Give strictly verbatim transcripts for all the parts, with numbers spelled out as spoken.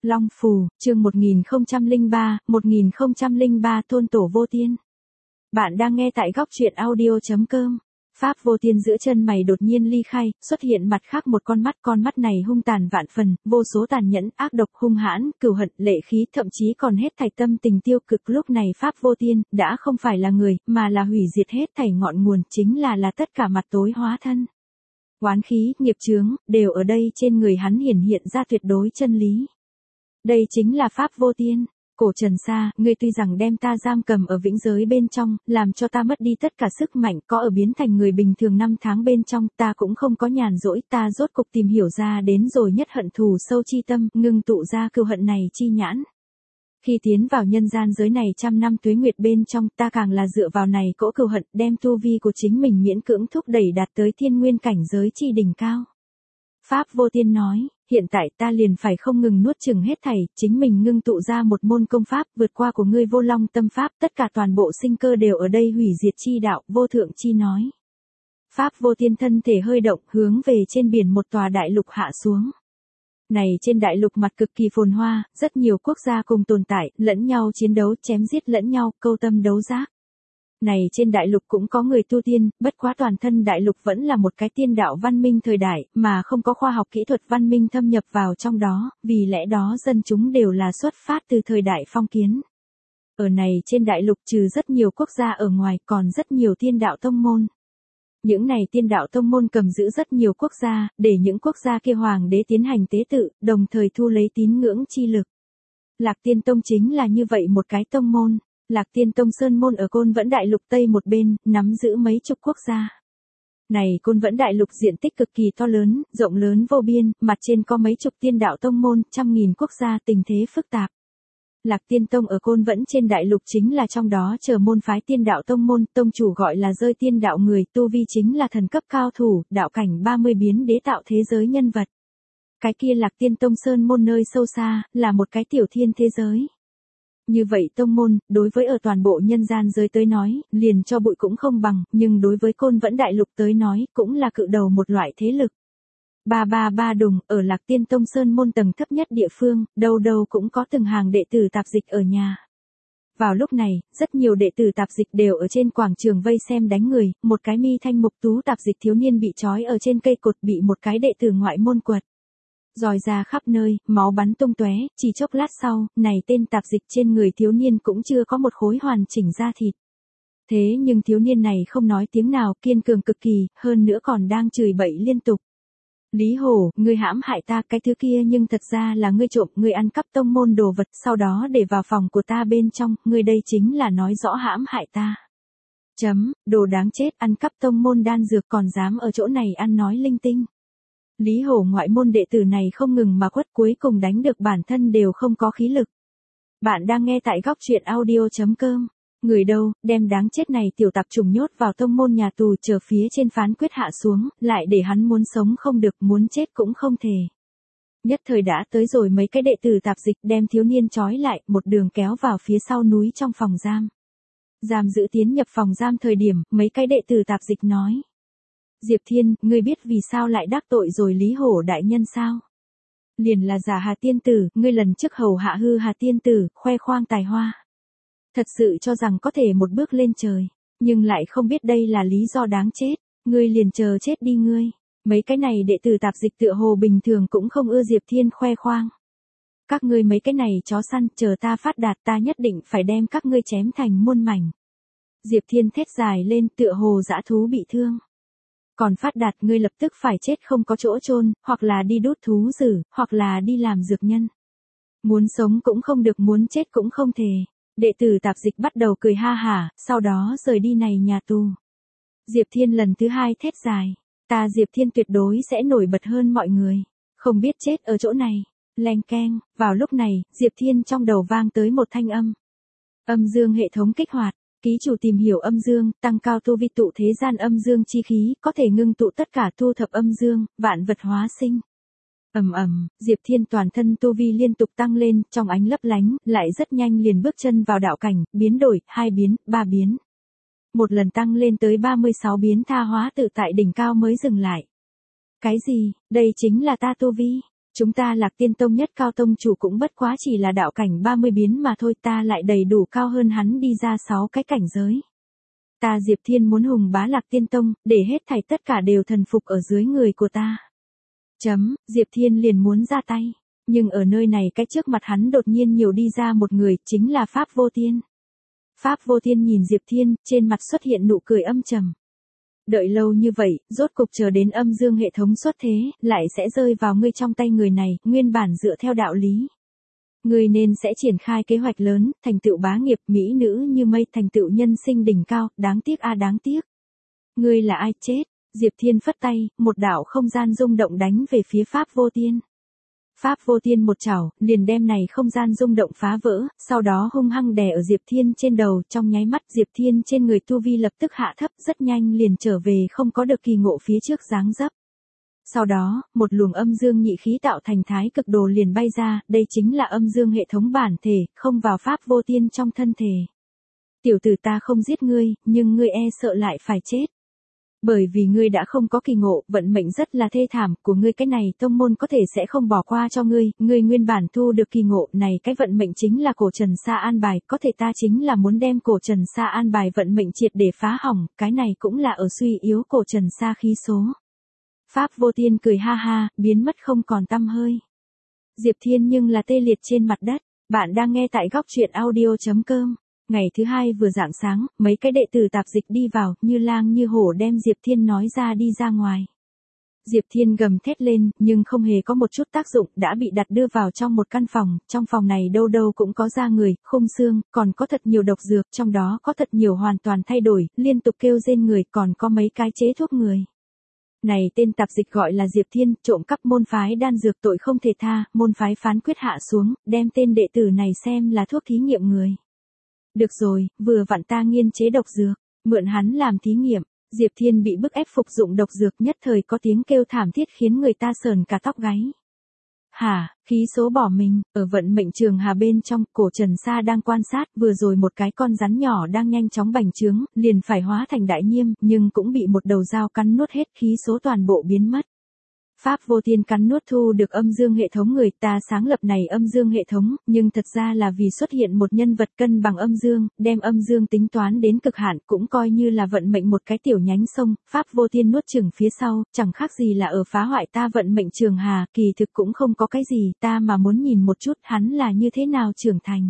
Long Phù, chương một nghìn không trăm lẻ ba, một nghìn không trăm lẻ ba Thôn Tổ Vô Tiên. Bạn đang nghe tại góc truyện audio chấm com. Pháp Vô Tiên giữa chân mày đột nhiên ly khai, xuất hiện mặt khác một con mắt, con mắt này hung tàn vạn phần, vô số tàn nhẫn, ác độc, hung hãn, cừu hận, lệ khí, thậm chí còn hết thảy tâm tình tiêu cực. Lúc này Pháp Vô Tiên đã không phải là người, mà là hủy diệt hết thảy ngọn nguồn, chính là là tất cả mặt tối hóa thân. Oán khí, nghiệp chướng, đều ở đây trên người hắn hiển hiện ra tuyệt đối chân lý. Đây chính là Pháp Vô Tiên. Cổ Trần Sa, ngươi tuy rằng đem ta giam cầm ở vĩnh giới bên trong, làm cho ta mất đi tất cả sức mạnh, có ở biến thành người bình thường năm tháng bên trong, ta cũng không có nhàn rỗi, ta rốt cục tìm hiểu ra đến rồi nhất hận thù sâu chi tâm, ngưng tụ ra cừu hận này chi nhãn. Khi tiến vào nhân gian giới này trăm năm tuế nguyệt bên trong, ta càng là dựa vào này cỗ cừu hận, đem tu vi của chính mình miễn cưỡng thúc đẩy đạt tới thiên nguyên cảnh giới chi đỉnh cao. Pháp Vô Tiên nói, hiện tại ta liền phải không ngừng nuốt chửng hết thảy, chính mình ngưng tụ ra một môn công pháp, vượt qua của ngươi Vô Long Tâm Pháp, tất cả toàn bộ sinh cơ đều ở đây hủy diệt chi đạo, vô thượng chi nói. Pháp Vô Tiên thân thể hơi động, hướng về trên biển một tòa đại lục hạ xuống. Này trên đại lục mặt cực kỳ phồn hoa, rất nhiều quốc gia cùng tồn tại, lẫn nhau chiến đấu, chém giết lẫn nhau, câu tâm đấu giác. Này trên đại lục cũng có người tu tiên, bất quá toàn thân đại lục vẫn là một cái tiên đạo văn minh thời đại, mà không có khoa học kỹ thuật văn minh thâm nhập vào trong đó, vì lẽ đó dân chúng đều là xuất phát từ thời đại phong kiến. Ở này trên đại lục trừ rất nhiều quốc gia ở ngoài còn rất nhiều tiên đạo tông môn. Những này tiên đạo tông môn cầm giữ rất nhiều quốc gia, để những quốc gia kia hoàng đế tiến hành tế tự, đồng thời thu lấy tín ngưỡng chi lực. Lạc Tiên Tông chính là như vậy một cái tông môn. Lạc Tiên Tông Sơn Môn ở Côn Vẫn Đại Lục Tây một bên, nắm giữ mấy chục quốc gia. Này Côn Vẫn Đại Lục diện tích cực kỳ to lớn, rộng lớn vô biên, mặt trên có mấy chục tiên đạo tông môn, trăm nghìn quốc gia, tình thế phức tạp. Lạc Tiên Tông ở Côn Vẫn trên đại lục chính là trong đó chờ môn phái tiên đạo tông môn, tông chủ gọi là Rơi Tiên đạo người, tu vi chính là thần cấp cao thủ, đạo cảnh ba mươi biến đế tạo thế giới nhân vật. Cái kia Lạc Tiên Tông Sơn Môn nơi sâu xa, là một cái tiểu thiên thế giới. Như vậy tông môn, đối với ở toàn bộ nhân gian giới tới nói, liền cho bụi cũng không bằng, nhưng đối với Côn Vẫn Đại Lục tới nói, cũng là cự đầu một loại thế lực. Ba ba ba đùng, ở Lạc Tiên Tông Sơn Môn tầng thấp nhất địa phương, đâu đâu cũng có từng hàng đệ tử tạp dịch ở nhà. Vào lúc này, rất nhiều đệ tử tạp dịch đều ở trên quảng trường vây xem đánh người, một cái mi thanh mục tú tạp dịch thiếu niên bị trói ở trên cây cột bị một cái đệ tử ngoại môn quật. Roi ra khắp nơi, máu bắn tung tóe, chỉ chốc lát sau, này tên tạp dịch trên người thiếu niên cũng chưa có một khối hoàn chỉnh da thịt. Thế nhưng thiếu niên này không nói tiếng nào, kiên cường cực kỳ, hơn nữa còn đang chửi bậy liên tục. Lý Hổ, ngươi hãm hại ta, cái thứ kia nhưng thật ra là ngươi trộm, ngươi ăn cắp tông môn đồ vật, sau đó để vào phòng của ta bên trong, ngươi đây chính là nói rõ hãm hại ta. Chấm, đồ đáng chết, ăn cắp tông môn đan dược còn dám ở chỗ này ăn nói linh tinh. Lý Hổ ngoại môn đệ tử này không ngừng mà quất, cuối cùng đánh được bản thân đều không có khí lực. Bạn đang nghe tại góc truyện audio chấm com. Người đâu, đem đáng chết này tiểu tạp trùng nhốt vào tông môn nhà tù, chờ phía trên phán quyết hạ xuống, lại để hắn muốn sống không được, muốn chết cũng không thể. Nhất thời đã tới rồi mấy cái đệ tử tạp dịch đem thiếu niên trói lại, một đường kéo vào phía sau núi trong phòng giam. Giam giữ tiến nhập phòng giam thời điểm, mấy cái đệ tử tạp dịch nói. Diệp Thiên, ngươi biết vì sao lại đắc tội rồi Lý Hổ đại nhân sao? Liền là giả Hà Tiên Tử, ngươi lần trước hầu hạ hư Hà Tiên Tử, khoe khoang tài hoa. Thật sự cho rằng có thể một bước lên trời, nhưng lại không biết đây là lý do đáng chết, ngươi liền chờ chết đi ngươi. Mấy cái này đệ tử tạp dịch tựa hồ bình thường cũng không ưa Diệp Thiên khoe khoang. Các ngươi mấy cái này chó săn, chờ ta phát đạt ta nhất định phải đem các ngươi chém thành muôn mảnh. Diệp Thiên thét dài lên tựa hồ dã thú bị thương. Còn phát đạt ngươi lập tức phải chết không có chỗ chôn, hoặc là đi đốt thú dữ, hoặc là đi làm dược nhân. Muốn sống cũng không được, muốn chết cũng không thể. Đệ tử tạp dịch bắt đầu cười ha hả, sau đó rời đi này nhà tù. Diệp Thiên lần thứ hai thét dài. Ta Diệp Thiên tuyệt đối sẽ nổi bật hơn mọi người. Không biết chết ở chỗ này. Leng keng, vào lúc này, Diệp Thiên trong đầu vang tới một thanh âm. Âm dương hệ thống kích hoạt. Ký chủ tìm hiểu âm dương, tăng cao tu vi tụ thế gian âm dương chi khí, có thể ngưng tụ tất cả thu thập âm dương, vạn vật hóa sinh. Ầm ầm, Diệp Thiên toàn thân tu vi liên tục tăng lên, trong ánh lấp lánh, lại rất nhanh liền bước chân vào đạo cảnh, biến đổi, hai biến, ba biến. Một lần tăng lên tới ba mươi sáu biến tha hóa tự tại đỉnh cao mới dừng lại. Cái gì, đây chính là ta tu vi. Chúng ta Lạc Tiên Tông nhất cao tông chủ cũng bất quá chỉ là đạo cảnh ba mươi biến mà thôi, ta lại đầy đủ cao hơn hắn đi ra sáu cái cảnh giới. Ta Diệp Thiên muốn hùng bá Lạc Tiên Tông, để hết thảy tất cả đều thần phục ở dưới người của ta. Chấm, Diệp Thiên liền muốn ra tay. Nhưng ở nơi này cái trước mặt hắn đột nhiên nhiều đi ra một người, chính là Pháp Vô Tiên. Pháp Vô Tiên nhìn Diệp Thiên, trên mặt xuất hiện nụ cười âm trầm. Đợi lâu như vậy, rốt cục chờ đến âm dương hệ thống xuất thế, lại sẽ rơi vào ngươi trong tay người này, nguyên bản dựa theo đạo lý. Ngươi nên sẽ triển khai kế hoạch lớn, thành tựu bá nghiệp, mỹ nữ như mây, thành tựu nhân sinh đỉnh cao, đáng tiếc a đáng tiếc. Ngươi là ai chết? Diệp Thiên phất tay, một đạo không gian rung động đánh về phía Pháp Vô Tiên. Pháp Vô Tiên một chảo, liền đem này không gian rung động phá vỡ, sau đó hung hăng đè ở Diệp Thiên trên đầu, trong nháy mắt Diệp Thiên trên người tu vi lập tức hạ thấp, rất nhanh liền trở về không có được kỳ ngộ phía trước dáng dấp. Sau đó, một luồng âm dương nhị khí tạo thành thái cực đồ liền bay ra, đây chính là âm dương hệ thống bản thể, không vào Pháp Vô Tiên trong thân thể. Tiểu tử ta không giết ngươi, nhưng ngươi e sợ lại phải chết. Bởi vì ngươi đã không có kỳ ngộ, vận mệnh rất là thê thảm, của ngươi cái này tông môn có thể sẽ không bỏ qua cho ngươi, ngươi nguyên bản thu được kỳ ngộ này, cái vận mệnh chính là cổ Trần Sa an bài, có thể ta chính là muốn đem cổ Trần Sa an bài vận mệnh triệt để phá hỏng, cái này cũng là ở suy yếu cổ Trần Sa khí số. Pháp Vô Tiên cười ha ha, biến mất không còn tăm hơi. Diệp Thiên nhưng là tê liệt trên mặt đất, bạn đang nghe tại góc truyện audio chấm com. Ngày thứ hai vừa rạng sáng, mấy cái đệ tử tạp dịch đi vào, như lang như hổ đem Diệp Thiên nói ra đi ra ngoài. Diệp Thiên gầm thét lên, nhưng không hề có một chút tác dụng, đã bị đặt đưa vào trong một căn phòng, trong phòng này đâu đâu cũng có da người, khung xương, còn có thật nhiều độc dược, trong đó có thật nhiều hoàn toàn thay đổi, liên tục kêu rên người, còn có mấy cái chế thuốc người. Này tên tạp dịch gọi là Diệp Thiên, trộm cắp môn phái đan dược tội không thể tha, môn phái phán quyết hạ xuống, đem tên đệ tử này xem là thuốc thí nghiệm người. Được rồi, vừa vặn ta nghiên chế độc dược, mượn hắn làm thí nghiệm, Diệp Thiên bị bức ép phục dụng độc dược, nhất thời có tiếng kêu thảm thiết khiến người ta sờn cả tóc gáy. Hả, khí số bỏ mình, ở vận mệnh trường hà bên trong, cổ Trần Sa đang quan sát, vừa rồi một cái con rắn nhỏ đang nhanh chóng bành trướng, liền phải hóa thành đại nhiêm, nhưng cũng bị một đầu dao cắn nuốt hết, khí số toàn bộ biến mất. Pháp Vô Tiên cắn nuốt thu được âm dương hệ thống người, ta sáng lập này âm dương hệ thống, nhưng thật ra là vì xuất hiện một nhân vật cân bằng âm dương, đem âm dương tính toán đến cực hạn, cũng coi như là vận mệnh một cái tiểu nhánh sông, Pháp Vô Tiên nuốt chửng phía sau, chẳng khác gì là ở phá hoại ta vận mệnh trường hà, kỳ thực cũng không có cái gì, ta mà muốn nhìn một chút hắn là như thế nào trưởng thành.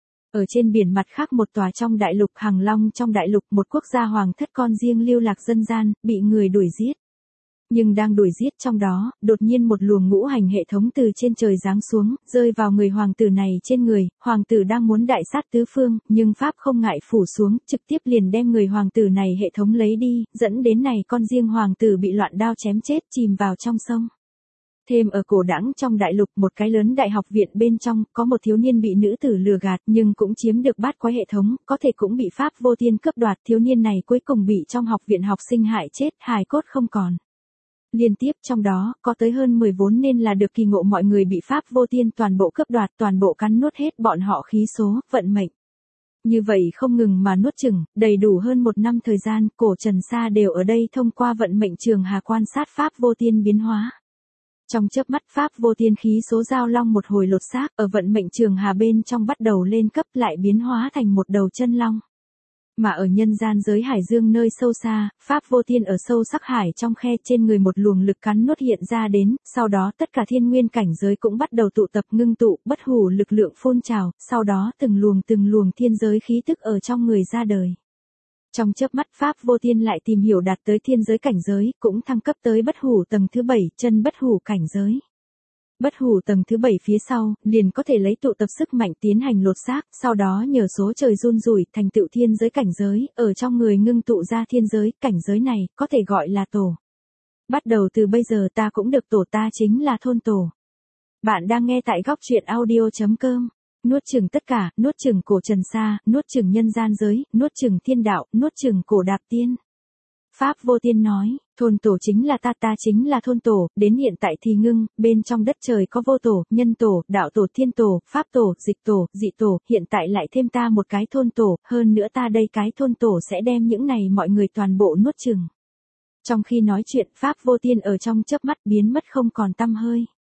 Ở trên biển mặt khác một tòa trong đại lục Hằng Long trong đại lục, một quốc gia hoàng thất con riêng lưu lạc dân gian, bị người đuổi giết. Nhưng đang đuổi giết trong đó, đột nhiên một luồng ngũ hành hệ thống từ trên trời giáng xuống, rơi vào người hoàng tử này trên người, hoàng tử đang muốn đại sát tứ phương, nhưng Pháp không ngại phủ xuống, trực tiếp liền đem người hoàng tử này hệ thống lấy đi, dẫn đến này con riêng hoàng tử bị loạn đao chém chết, chìm vào trong sông. Thêm ở cổ đẳng trong đại lục, một cái lớn đại học viện bên trong, có một thiếu niên bị nữ tử lừa gạt, nhưng cũng chiếm được bát quái hệ thống, có thể cũng bị Pháp Vô Tiên cướp đoạt, thiếu niên này cuối cùng bị trong học viện học sinh hại chết, hài cốt không còn. Liên tiếp trong đó, có tới hơn mười vốn nên là được kỳ ngộ mọi người bị Pháp Vô Tiên toàn bộ cướp đoạt, toàn bộ cắn nuốt hết bọn họ khí số, vận mệnh. Như vậy không ngừng mà nuốt chửng, đầy đủ hơn một năm thời gian, cổ Trần Sa đều ở đây thông qua vận mệnh trường hà quan sát Pháp Vô Tiên biến hóa. Trong chớp mắt Pháp Vô Tiên khí số giao long một hồi lột xác, ở vận mệnh trường hà bên trong bắt đầu lên cấp lại biến hóa thành một đầu chân long. Mà ở nhân gian giới hải dương nơi sâu xa, Pháp Vô Tiên ở sâu sắc hải trong khe trên người một luồng lực cắn nuốt hiện ra đến, sau đó tất cả thiên nguyên cảnh giới cũng bắt đầu tụ tập ngưng tụ, bất hủ lực lượng phun trào, sau đó từng luồng từng luồng thiên giới khí tức ở trong người ra đời. Trong chớp mắt Pháp Vô Tiên lại tìm hiểu đạt tới thiên giới cảnh giới, cũng thăng cấp tới bất hủ tầng thứ bảy, chân bất hủ cảnh giới. Bất hủ tầng thứ bảy phía sau, liền có thể lấy tụ tập sức mạnh tiến hành lột xác, sau đó nhờ số trời run rủi, thành tựu thiên giới cảnh giới, ở trong người ngưng tụ ra thiên giới, cảnh giới này, có thể gọi là tổ. Bắt đầu từ bây giờ ta cũng được tổ, ta chính là thôn tổ. Bạn đang nghe tại góc truyện audio chấm com. Nuốt chửng tất cả, nuốt chửng cổ Trần Sa, nuốt chửng nhân gian giới, nuốt chửng thiên đạo, nuốt chửng cổ Đạp Tiên. Pháp Vô Tiên nói, thôn tổ chính là ta, ta chính là thôn tổ, đến hiện tại thì ngưng, bên trong đất trời có vô tổ, nhân tổ, đạo tổ, thiên tổ, pháp tổ, dịch tổ, dị tổ, hiện tại lại thêm ta một cái thôn tổ, hơn nữa ta đây cái thôn tổ sẽ đem những này mọi người toàn bộ nuốt chửng. Trong khi nói chuyện, Pháp Vô Tiên ở trong chớp mắt biến mất không còn tăm hơi.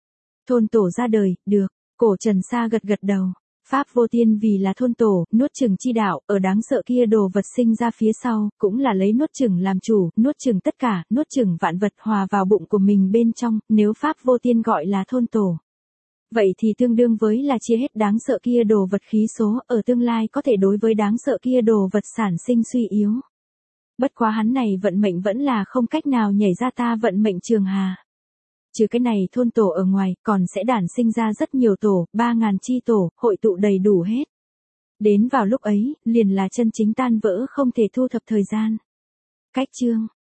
Thôn tổ ra đời, được. Cổ Trần Sa gật gật đầu. Pháp vô thiên vì là thôn tổ, nuốt chửng chi đạo, ở đáng sợ kia đồ vật sinh ra phía sau, cũng là lấy nuốt chửng làm chủ, nuốt chửng tất cả, nuốt chửng vạn vật hòa vào bụng của mình bên trong, nếu Pháp vô thiên gọi là thôn tổ. Vậy thì tương đương với là chia hết đáng sợ kia đồ vật khí số, ở tương lai có thể đối với đáng sợ kia đồ vật sản sinh suy yếu. Bất quá hắn này vận mệnh vẫn là không cách nào nhảy ra ta vận mệnh trường hà. Trừ cái này thôn tổ ở ngoài, còn sẽ đản sinh ra rất nhiều tổ, ba ngàn chi tổ, hội tụ đầy đủ hết. Đến vào lúc ấy, liền là chân chính tan vỡ không thể thu thập thời gian. Cách chương